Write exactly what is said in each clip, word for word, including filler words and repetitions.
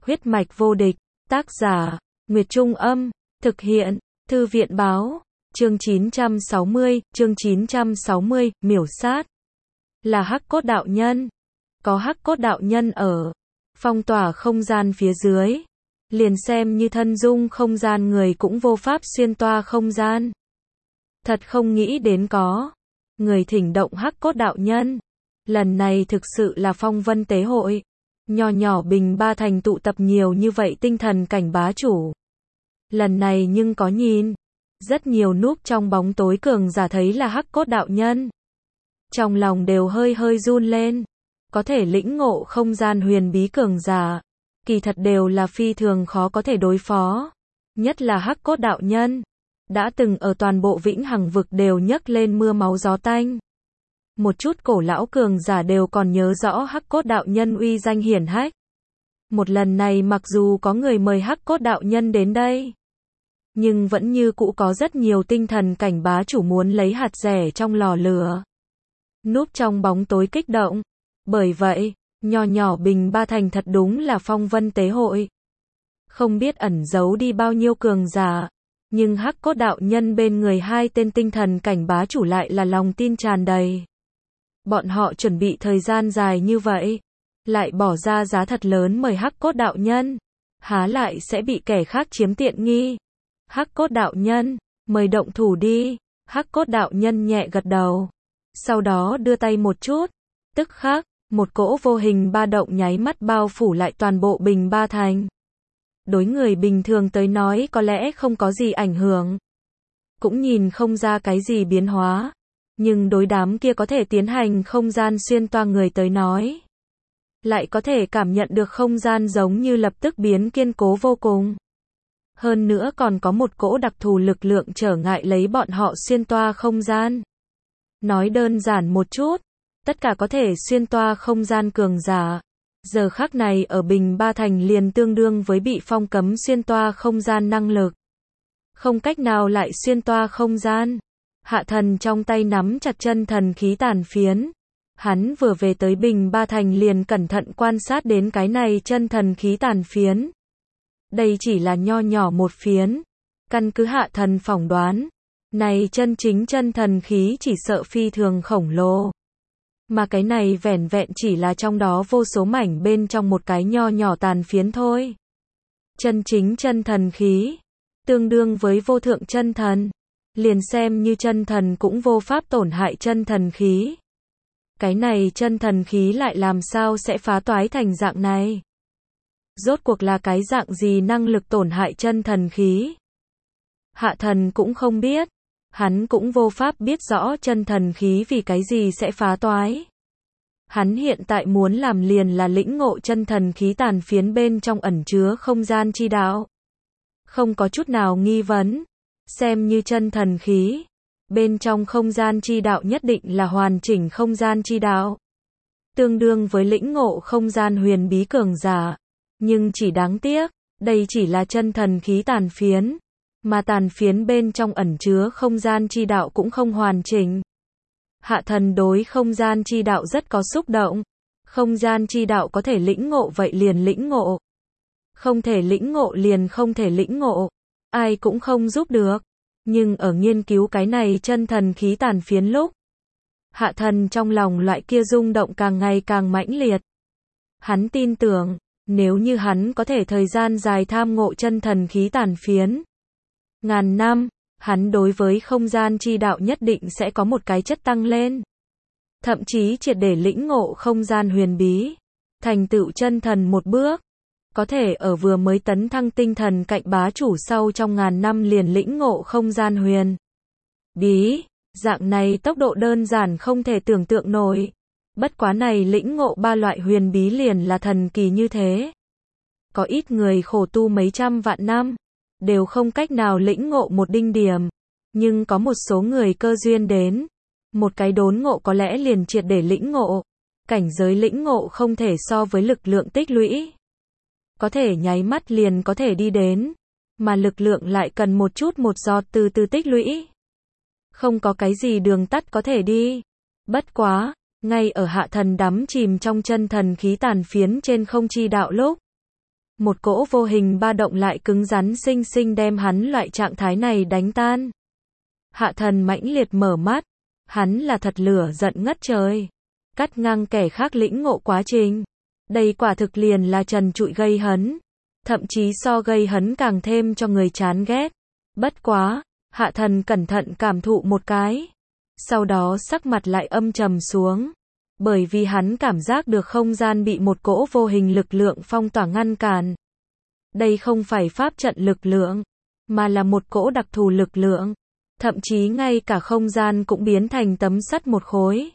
Huyết mạch vô địch, tác giả, Nguyệt Trung Âm, thực hiện, Thư viện Báo, chương chín trăm sáu mươi, chương chín trăm sáu mươi, miểu sát. Là Hắc Cốt đạo nhân. Có Hắc Cốt đạo nhân ở, phong tỏa không gian phía dưới. Liền xem như thân dung không gian người cũng vô pháp xuyên toa không gian. Thật không nghĩ đến có người thỉnh động Hắc Cốt đạo nhân. Lần này thực sự là phong vân tế hội. Nho nhỏ Bình Ba Thành tụ tập nhiều như vậy tinh thần cảnh bá chủ. Lần này nhưng có nhìn. Rất nhiều núp trong bóng tối cường giả thấy là Hắc Cốt đạo nhân. Trong lòng đều hơi hơi run lên. Có thể lĩnh ngộ không gian huyền bí cường giả. Kỳ thật đều là phi thường khó có thể đối phó. Nhất là Hắc Cốt đạo nhân. Đã từng ở toàn bộ Vĩnh Hằng vực đều nhấc lên mưa máu gió tanh. Một chút cổ lão cường giả đều còn nhớ rõ Hắc Cốt đạo nhân uy danh hiển hách. Một lần này mặc dù có người mời Hắc Cốt đạo nhân đến đây, nhưng vẫn như cũ có rất nhiều tinh thần cảnh bá chủ muốn lấy hạt rẻ trong lò lửa. Núp trong bóng tối kích động. Bởi vậy, nho nhỏ Bình Ba Thành thật đúng là phong vân tế hội. Không biết ẩn giấu đi bao nhiêu cường giả. Nhưng Hắc Cốt đạo nhân bên người hai tên tinh thần cảnh bá chủ lại là lòng tin tràn đầy. Bọn họ chuẩn bị thời gian dài như vậy, lại bỏ ra giá thật lớn mời Hắc Cốt đạo nhân, há lại sẽ bị kẻ khác chiếm tiện nghi. Hắc Cốt đạo nhân, mời động thủ đi. Hắc Cốt đạo nhân nhẹ gật đầu, sau đó đưa tay một chút, tức khắc, một cỗ vô hình ba động nháy mắt bao phủ lại toàn bộ Bình Ba Thành. Đối người bình thường tới nói có lẽ không có gì ảnh hưởng, cũng nhìn không ra cái gì biến hóa. Nhưng đối đám kia có thể tiến hành không gian xuyên toa người tới nói, lại có thể cảm nhận được không gian giống như lập tức biến kiên cố vô cùng. Hơn nữa còn có một cỗ đặc thù lực lượng trở ngại lấy bọn họ xuyên toa không gian. Nói đơn giản một chút, tất cả có thể xuyên toa không gian cường giả, giờ khắc này ở Bình Ba Thành liền tương đương với bị phong cấm xuyên toa không gian năng lực. Không cách nào lại xuyên toa không gian. Hạ Thần trong tay nắm chặt chân thần khí tàn phiến. Hắn vừa về tới Bình Ba Thành liền cẩn thận quan sát đến cái này chân thần khí tàn phiến. Đây chỉ là nho nhỏ một phiến. Căn cứ Hạ Thần phỏng đoán, này chân chính chân thần khí chỉ sợ phi thường khổng lồ. Mà cái này vẻn vẹn chỉ là trong đó vô số mảnh bên trong một cái nho nhỏ tàn phiến thôi. Chân chính chân thần khí, tương đương với vô thượng chân thần. Liền xem như chân thần cũng vô pháp tổn hại chân thần khí. Cái này chân thần khí lại làm sao sẽ phá toái thành dạng này? Rốt cuộc là cái dạng gì năng lực tổn hại chân thần khí? Hạ Thần cũng không biết. Hắn cũng vô pháp biết rõ chân thần khí vì cái gì sẽ phá toái. Hắn hiện tại muốn làm liền là lĩnh ngộ chân thần khí tàn phiến bên trong ẩn chứa không gian chi đạo. Không có chút nào nghi vấn. Xem như chân thần khí, bên trong không gian chi đạo nhất định là hoàn chỉnh không gian chi đạo. Tương đương với lĩnh ngộ không gian huyền bí cường giả. Nhưng chỉ đáng tiếc, đây chỉ là chân thần khí tàn phiến. Mà tàn phiến bên trong ẩn chứa không gian chi đạo cũng không hoàn chỉnh. Hạ Thần đối không gian chi đạo rất có xúc động. Không gian chi đạo có thể lĩnh ngộ vậy liền lĩnh ngộ. Không thể lĩnh ngộ liền không thể lĩnh ngộ. Ai cũng không giúp được. Nhưng ở nghiên cứu cái này chân thần khí tàn phiến lúc, Hạ Thần trong lòng loại kia rung động càng ngày càng mãnh liệt. Hắn tin tưởng, nếu như hắn có thể thời gian dài tham ngộ chân thần khí tàn phiến, ngàn năm, hắn đối với không gian chi đạo nhất định sẽ có một cái chất tăng lên. Thậm chí triệt để lĩnh ngộ không gian huyền bí, thành tựu chân thần một bước. Có thể ở vừa mới tấn thăng tinh thần cạnh bá chủ sau trong ngàn năm liền lĩnh ngộ không gian huyền bí, dạng này tốc độ đơn giản không thể tưởng tượng nổi. Bất quá này lĩnh ngộ ba loại huyền bí liền là thần kỳ như thế. Có ít người khổ tu mấy trăm vạn năm, đều không cách nào lĩnh ngộ một đinh điểm. Nhưng có một số người cơ duyên đến, một cái đốn ngộ có lẽ liền triệt để lĩnh ngộ. Cảnh giới lĩnh ngộ không thể so với lực lượng tích lũy. Có thể nháy mắt liền có thể đi đến, mà lực lượng lại cần một chút một giọt từ từ tích lũy. Không có cái gì đường tắt có thể đi. Bất quá, ngay ở Hạ Thần đắm chìm trong chân thần khí tàn phiến trên không chi đạo lúc, Một cỗ vô hình ba động lại cứng rắn xinh xinh đem hắn loại trạng thái này đánh tan. Hạ thần mãnh liệt mở mắt, hắn là thật lửa giận ngất trời. Cắt ngang kẻ khác lĩnh ngộ quá trình. Đây quả thực liền là trần trụi gây hấn. Thậm chí so gây hấn càng thêm cho người chán ghét. Bất quá, hạ thần cẩn thận cảm thụ một cái. Sau đó sắc mặt lại âm trầm xuống. Bởi vì hắn cảm giác được không gian bị một cỗ vô hình lực lượng phong tỏa ngăn cản. Đây không phải pháp trận lực lượng, mà là một cỗ đặc thù lực lượng. Thậm chí ngay cả không gian cũng biến thành tấm sắt một khối.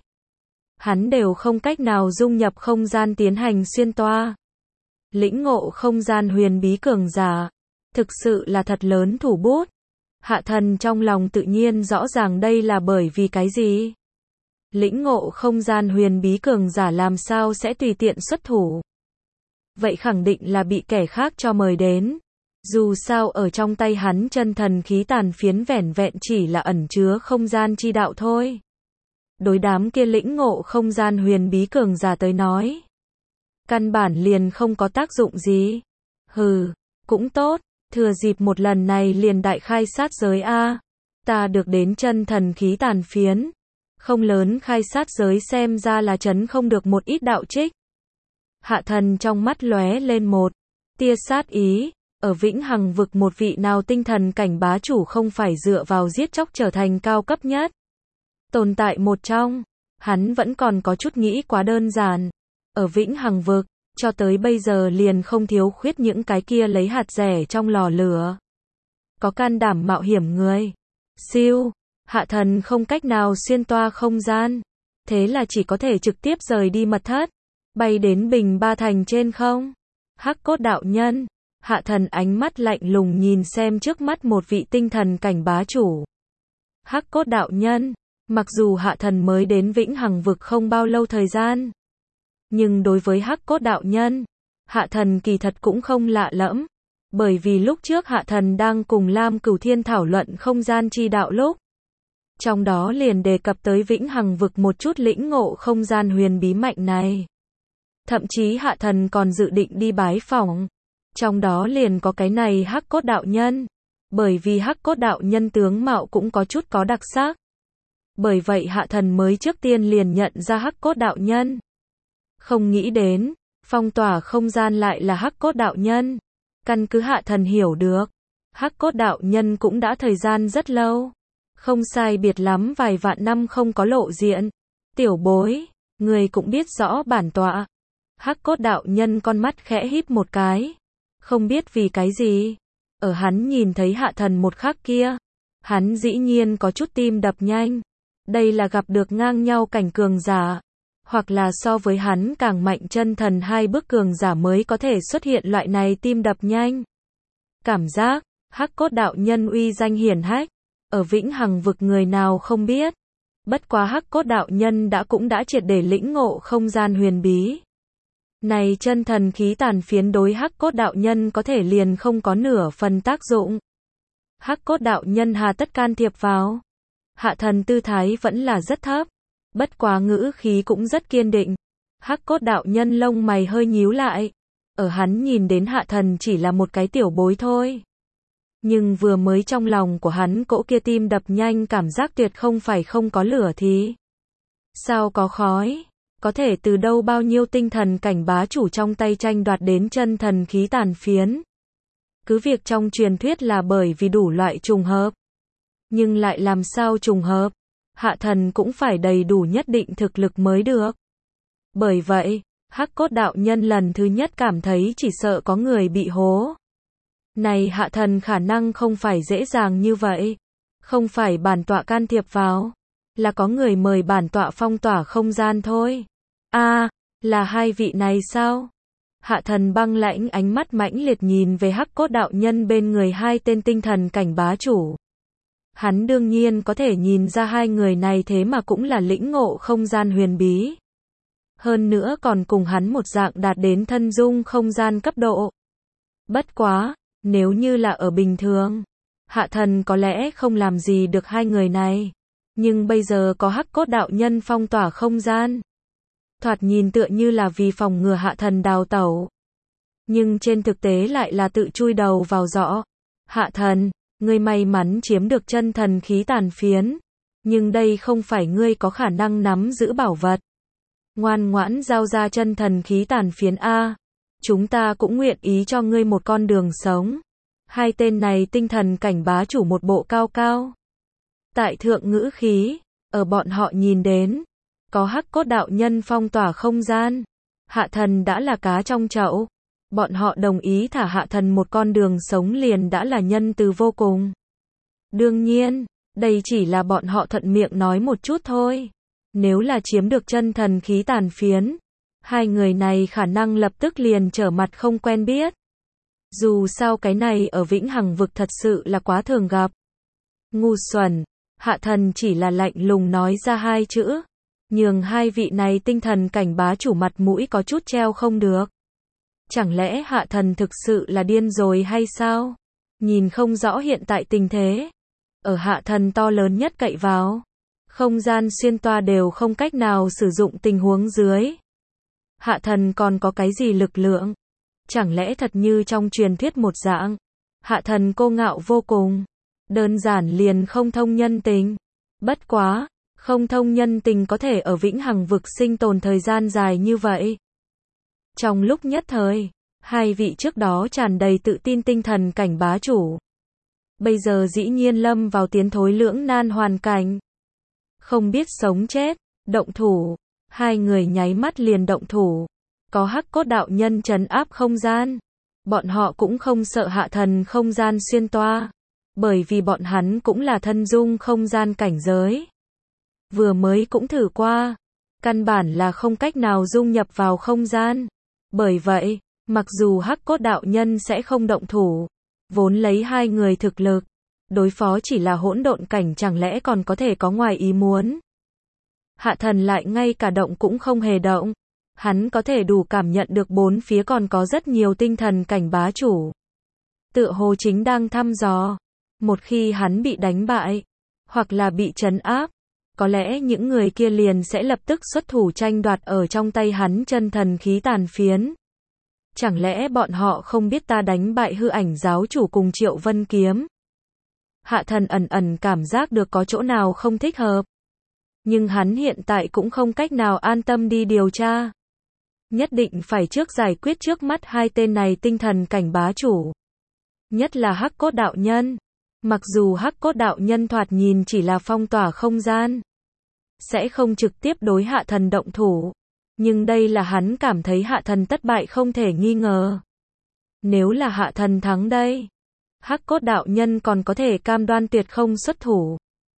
Hắn đều không cách nào dung nhập không gian tiến hành xuyên toa. Lĩnh ngộ không gian huyền bí cường giả. Thực sự là thật lớn thủ bút. Hạ thần trong lòng tự nhiên rõ ràng đây là bởi vì cái gì. Lĩnh ngộ không gian huyền bí cường giả làm sao sẽ tùy tiện xuất thủ. Vậy khẳng định là bị kẻ khác cho mời đến. Dù sao ở trong tay hắn chân thần khí tàn phiến vẻn vẹn chỉ là ẩn chứa không gian chi đạo thôi. Đối đám kia lĩnh ngộ không gian huyền bí cường giả tới nói. Căn bản liền không có tác dụng gì. Hừ, cũng tốt, thừa dịp một lần này liền đại khai sát giới a. Ta được đến chân thần khí tàn phiến. Không lớn khai sát giới xem ra là chấn không được một ít đạo trích. Hạ thần trong mắt lóe lên một tia sát ý. Ở Vĩnh Hằng vực một vị nào tinh thần cảnh bá chủ không phải dựa vào giết chóc trở thành cao cấp nhất. Tồn tại một trong, hắn vẫn còn có chút nghĩ quá đơn giản. Ở Vĩnh Hằng vực, cho tới bây giờ liền không thiếu khuyết những cái kia lấy hạt rẻ trong lò lửa. Có can đảm mạo hiểm người. Siêu, hạ thần không cách nào xuyên toa không gian. Thế là chỉ có thể trực tiếp rời đi mật thất. Bay đến Bình Ba Thành trên không. Hắc Cốt đạo nhân. Hạ thần ánh mắt lạnh lùng nhìn xem trước mắt một vị tinh thần cảnh bá chủ. Hắc Cốt đạo nhân. Mặc dù hạ thần mới đến Vĩnh Hằng vực không bao lâu thời gian. Nhưng đối với Hắc Cốt đạo nhân, hạ thần kỳ thật cũng không lạ lẫm. Bởi vì lúc trước hạ thần đang cùng Lam Cửu Thiên thảo luận không gian chi đạo lúc. Trong đó liền đề cập tới Vĩnh Hằng vực một chút lĩnh ngộ không gian huyền bí mạnh này. Thậm chí hạ thần còn dự định đi bái phỏng. Trong đó liền có cái này Hắc Cốt đạo nhân. Bởi vì Hắc Cốt đạo nhân tướng mạo cũng có chút có đặc sắc. Bởi vậy hạ thần mới trước tiên liền nhận ra Hắc Cốt đạo nhân. Không nghĩ đến, phong tỏa không gian lại là Hắc Cốt đạo nhân. Căn cứ hạ thần hiểu được, Hắc Cốt đạo nhân cũng đã thời gian rất lâu. Không sai biệt lắm vài vạn năm không có lộ diện. Tiểu bối, người cũng biết rõ bản tọa. Hắc Cốt đạo nhân con mắt khẽ híp một cái. Không biết vì cái gì. Ở hắn nhìn thấy hạ thần một khắc kia. Hắn dĩ nhiên có chút tim đập nhanh. Đây là gặp được ngang nhau cảnh cường giả. Hoặc là so với hắn càng mạnh chân thần hai bước cường giả mới có thể xuất hiện loại này tim đập nhanh. Cảm giác, Hắc Cốt đạo nhân uy danh hiển hách. Ở Vĩnh Hằng vực người nào không biết. Bất quá Hắc Cốt đạo nhân đã cũng đã triệt để lĩnh ngộ không gian huyền bí. Này chân thần khí tàn phiến đối Hắc Cốt đạo nhân có thể liền không có nửa phần tác dụng. Hắc Cốt đạo nhân hà tất can thiệp vào. Hạ thần tư thái vẫn là rất thấp. Bất quá ngữ khí cũng rất kiên định. Hắc Cốt đạo nhân lông mày hơi nhíu lại. Ở hắn nhìn đến hạ thần chỉ là một cái tiểu bối thôi. Nhưng vừa mới trong lòng của hắn cỗ kia tim đập nhanh cảm giác tuyệt không phải không có lửa thì. Sao có khói? Có thể từ đâu bao nhiêu tinh thần cảnh bá chủ trong tay tranh đoạt đến chân thần khí tàn phiến. Cứ việc trong truyền thuyết là bởi vì đủ loại trùng hợp. Nhưng lại làm sao trùng hợp? Hạ thần cũng phải đầy đủ nhất định thực lực mới được. Bởi vậy, Hắc Cốt đạo nhân lần thứ nhất cảm thấy chỉ sợ có người bị hố. Này hạ thần khả năng không phải dễ dàng như vậy. Không phải bản tọa can thiệp vào. Là có người mời bản tọa phong tỏa không gian thôi. A, à, là hai vị này sao? Hạ thần băng lãnh ánh mắt mãnh liệt nhìn về Hắc Cốt đạo nhân bên người hai tên tinh thần cảnh bá chủ. Hắn đương nhiên có thể nhìn ra hai người này thế mà cũng là lĩnh ngộ không gian huyền bí. Hơn nữa còn cùng hắn một dạng đạt đến thân dung không gian cấp độ. Bất quá, nếu như là ở bình thường, hạ thần có lẽ không làm gì được hai người này. Nhưng bây giờ có Hắc Cốt đạo nhân phong tỏa không gian. Thoạt nhìn tựa như là vì phòng ngừa hạ thần đào tẩu. nhưng trên thực tế lại là tự chui đầu vào giỏ. Hạ thần, ngươi may mắn chiếm được chân thần khí tàn phiến, nhưng đây không phải ngươi có khả năng nắm giữ bảo vật. Ngoan ngoãn giao ra chân thần khí tàn phiến A. Chúng ta cũng nguyện ý cho ngươi một con đường sống. Hai tên này tinh thần cảnh bá chủ một bộ cao cao. Tại thượng ngữ khí, ở bọn họ nhìn đến, có hắc cốt đạo nhân phong tỏa không gian. Hạ thần đã là cá trong chậu. Bọn họ đồng ý thả hạ thần một con đường sống liền đã là nhân từ vô cùng. Đương nhiên, đây chỉ là bọn họ thuận miệng nói một chút thôi. Nếu là chiếm được chân thần khí tàn phiến, hai người này khả năng lập tức liền trở mặt không quen biết. Dù sao cái này ở Vĩnh Hằng vực thật sự là quá thường gặp. Ngu xuẩn, hạ thần chỉ là lạnh lùng nói ra hai chữ, nhường hai vị này tinh thần cảnh bá chủ mặt mũi có chút treo không được. Chẳng lẽ hạ thần thực sự là điên rồi hay sao? Nhìn không rõ hiện tại tình thế. Ở hạ thần to lớn nhất cậy vào, không gian xuyên toa đều không cách nào sử dụng tình huống dưới. Hạ thần còn có cái gì lực lượng? Chẳng lẽ thật như trong truyền thuyết một dạng, hạ thần cô ngạo vô cùng, đơn giản liền không thông nhân tình. Bất quá, không thông nhân tình có thể ở Vĩnh Hằng vực sinh tồn thời gian dài như vậy. Trong lúc nhất thời, hai vị trước đó tràn đầy tự tin tinh thần cảnh bá chủ, bây giờ dĩ nhiên lâm vào tiến thối lưỡng nan hoàn cảnh. Không biết sống chết, động thủ, hai người nháy mắt liền động thủ. Có hắc cốt đạo nhân trấn áp không gian. Bọn họ cũng không sợ hạ thần không gian xuyên toa, bởi vì bọn hắn cũng là thân dung không gian cảnh giới. Vừa mới cũng thử qua, căn bản là không cách nào dung nhập vào không gian. Bởi vậy, mặc dù hắc cốt đạo nhân sẽ không động thủ, vốn lấy hai người thực lực, đối phó chỉ là hỗn độn cảnh chẳng lẽ còn có thể có ngoài ý muốn. Hạ thần lại ngay cả động cũng không hề động. Hắn có thể đủ cảm nhận được bốn phía còn có rất nhiều tinh thần cảnh bá chủ. Tựa hồ chính đang thăm dò. Một khi hắn bị đánh bại, hoặc là bị trấn áp, có lẽ những người kia liền sẽ lập tức xuất thủ tranh đoạt ở trong tay hắn chân thần khí tàn phiến. Chẳng lẽ bọn họ không biết ta đánh bại hư ảnh giáo chủ cùng Triệu Vân Kiếm? Hạ thần ẩn ẩn cảm giác được có chỗ nào không thích hợp. Nhưng hắn hiện tại cũng không cách nào an tâm đi điều tra. Nhất định phải trước giải quyết trước mắt hai tên này tinh thần cảnh bá chủ. Nhất là hắc cốt đạo nhân. Mặc dù hắc cốt đạo nhân thoạt nhìn chỉ là phong tỏa không gian, sẽ không trực tiếp đối hạ thần động thủ. Nhưng đây là hắn cảm thấy hạ thần thất bại không thể nghi ngờ. Nếu là hạ thần thắng đây, hắc cốt đạo nhân còn có thể cam đoan tuyệt không xuất thủ.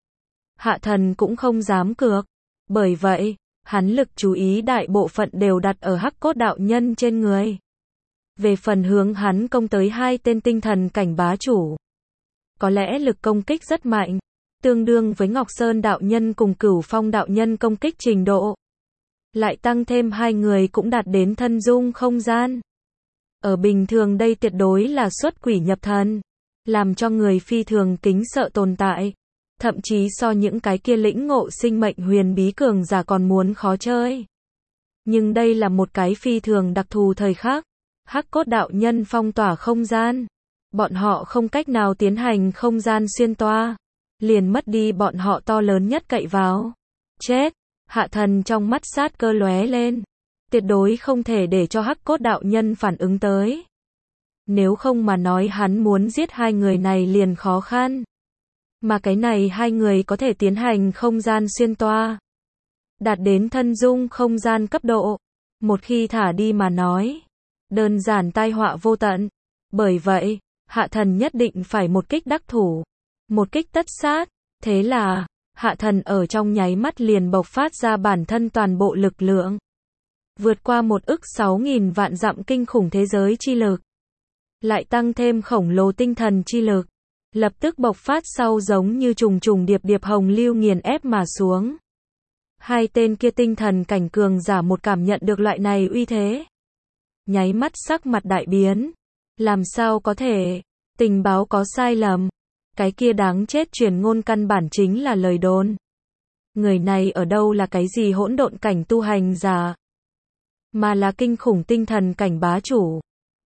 Hạ thần cũng không dám cược. Bởi vậy, hắn lực chú ý đại bộ phận đều đặt ở hắc cốt đạo nhân trên người. Về phần hướng hắn công tới hai tên tinh thần cảnh bá chủ, có lẽ lực công kích rất mạnh, tương đương với Ngọc Sơn đạo nhân cùng Cửu Phong đạo nhân công kích trình độ. Lại tăng thêm hai người cũng đạt đến thân dung không gian. Ở bình thường đây tuyệt đối là xuất quỷ nhập thần, làm cho người phi thường kính sợ tồn tại. Thậm chí so những cái kia lĩnh ngộ sinh mệnh huyền bí cường giả còn muốn khó chơi. Nhưng đây là một cái phi thường đặc thù thời khắc. Hắc cốt đạo nhân phong tỏa không gian. Bọn họ không cách nào tiến hành không gian xuyên toa. Liền mất đi bọn họ to lớn nhất cậy vào. Chết! Hạ thần trong mắt sát cơ lóe lên. Tuyệt đối không thể để cho hắc cốt đạo nhân phản ứng tới. Nếu không mà nói hắn muốn giết hai người này liền khó khăn. Mà cái này hai người có thể tiến hành không gian xuyên toa, đạt đến thân dung không gian cấp độ. Một khi thả đi mà nói, đơn giản tai họa vô tận. Bởi vậy, hạ thần nhất định phải một kích đắc thủ, một kích tất sát. Thế là, hạ thần ở trong nháy mắt liền bộc phát ra bản thân toàn bộ lực lượng. Vượt qua một ức sáu nghìn vạn dặm kinh khủng thế giới chi lực. Lại tăng thêm khổng lồ tinh thần chi lực. Lập tức bộc phát sau giống như trùng trùng điệp điệp hồng lưu nghiền ép mà xuống. Hai tên kia tinh thần cảnh cường giả một cảm nhận được loại này uy thế. Nháy mắt sắc mặt đại biến. Làm sao có thể? Tình báo có sai lầm. Cái kia đáng chết truyền ngôn căn bản chính là lời đồn. Người này ở đâu là cái gì hỗn độn cảnh tu hành giả, mà là kinh khủng tinh thần cảnh bá chủ.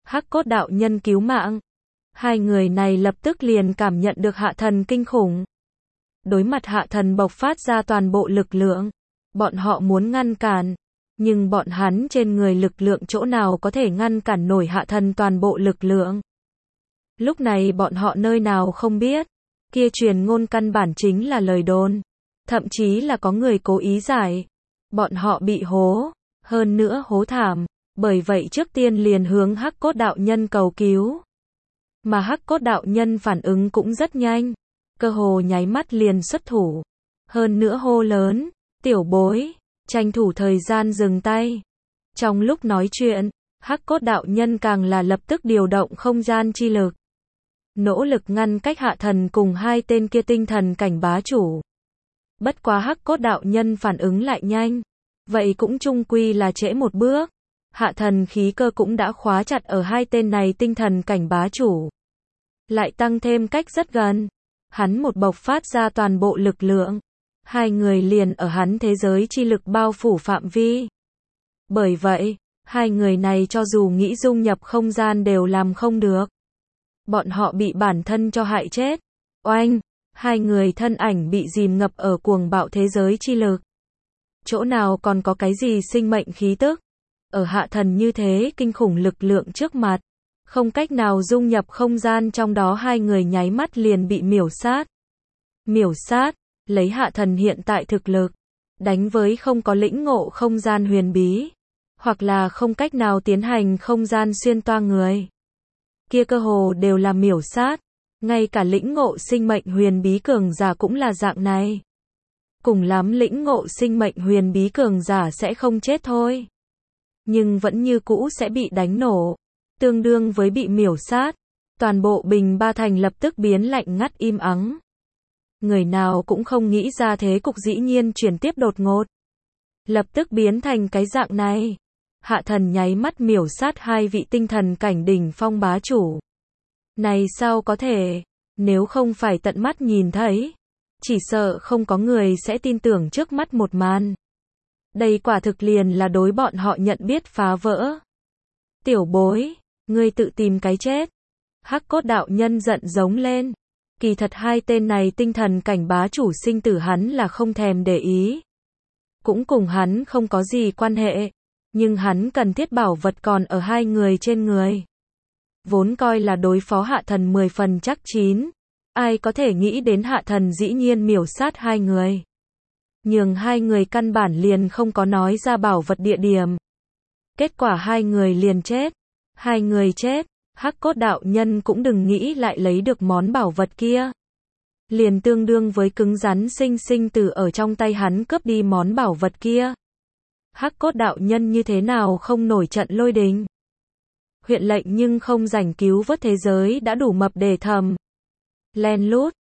Hắc cốt đạo nhân cứu mạng. Hai người này lập tức liền cảm nhận được hạ thần kinh khủng. Đối mặt hạ thần bộc phát ra toàn bộ lực lượng, bọn họ muốn ngăn cản, nhưng bọn hắn trên người lực lượng chỗ nào có thể ngăn cản nổi hạ thần toàn bộ lực lượng. Lúc này bọn họ nơi nào không biết, kia truyền ngôn căn bản chính là lời đồn, thậm chí là có người cố ý giải. Bọn họ bị hố, hơn nữa hố thảm, bởi vậy trước tiên liền hướng Hắc cốt đạo nhân cầu cứu. Mà Hắc cốt đạo nhân phản ứng cũng rất nhanh, cơ hồ nháy mắt liền xuất thủ. Hơn nữa hô lớn, tiểu bối, tranh thủ thời gian dừng tay. Trong lúc nói chuyện, Hắc cốt đạo nhân càng là lập tức điều động không gian chi lực, nỗ lực ngăn cách hạ thần cùng hai tên kia tinh thần cảnh bá chủ. Bất quá Hắc cốt đạo nhân phản ứng lại nhanh, vậy cũng chung quy là trễ một bước. Hạ thần khí cơ cũng đã khóa chặt ở hai tên này tinh thần cảnh bá chủ, lại tăng thêm cách rất gần. Hắn một bộc phát ra toàn bộ lực lượng, hai người liền ở hắn thế giới chi lực bao phủ phạm vi. Bởi vậy, hai người này cho dù nghĩ dung nhập không gian đều làm không được. Bọn họ bị bản thân cho hại chết. Oanh, hai người thân ảnh bị dìm ngập ở cuồng bạo thế giới chi lực. Chỗ nào còn có cái gì sinh mệnh khí tức? Ở hạ thần như thế kinh khủng lực lượng trước mặt, không cách nào dung nhập không gian, trong đó hai người nháy mắt liền bị miểu sát. Miểu sát, lấy hạ thần hiện tại thực lực, đánh với không có lĩnh ngộ không gian huyền bí, hoặc là không cách nào tiến hành không gian xuyên toa người, kia cơ hồ đều là miểu sát. Ngay cả lĩnh ngộ sinh mệnh huyền bí cường giả cũng là dạng này. Cùng lắm lĩnh ngộ sinh mệnh huyền bí cường giả sẽ không chết thôi, nhưng vẫn như cũ sẽ bị đánh nổ, tương đương với bị miểu sát. Toàn bộ Bình Ba Thành lập tức biến lạnh ngắt im ắng. Người nào cũng không nghĩ ra thế cục dĩ nhiên chuyển tiếp đột ngột, lập tức biến thành cái dạng này. Hạ thần nháy mắt miểu sát hai vị tinh thần cảnh đỉnh phong bá chủ. Này sao có thể, nếu không phải tận mắt nhìn thấy, chỉ sợ không có người sẽ tin tưởng trước mắt một màn. Đây quả thực liền là đối bọn họ nhận biết phá vỡ. Tiểu bối, ngươi tự tìm cái chết. Hắc cốt đạo nhân giận giống lên. Kỳ thật hai tên này tinh thần cảnh bá chủ sinh tử hắn là không thèm để ý, cũng cùng hắn không có gì quan hệ, nhưng hắn cần thiết bảo vật còn ở hai người trên người. Vốn coi là đối phó hạ thần mười phần chắc chín, ai có thể nghĩ đến hạ thần dĩ nhiên miểu sát hai người. Nhường hai người căn bản liền không có nói ra bảo vật địa điểm. Kết quả hai người liền chết. Hai người chết, Hắc cốt đạo nhân cũng đừng nghĩ lại lấy được món bảo vật kia. Liền tương đương với cứng rắn sinh sinh từ ở trong tay hắn cướp đi món bảo vật kia. Hắc cốt đạo nhân như thế nào không nổi trận lôi đình. Huyện lệnh nhưng không rảnh cứu vớt thế giới đã đủ mập để thầm. Len lút,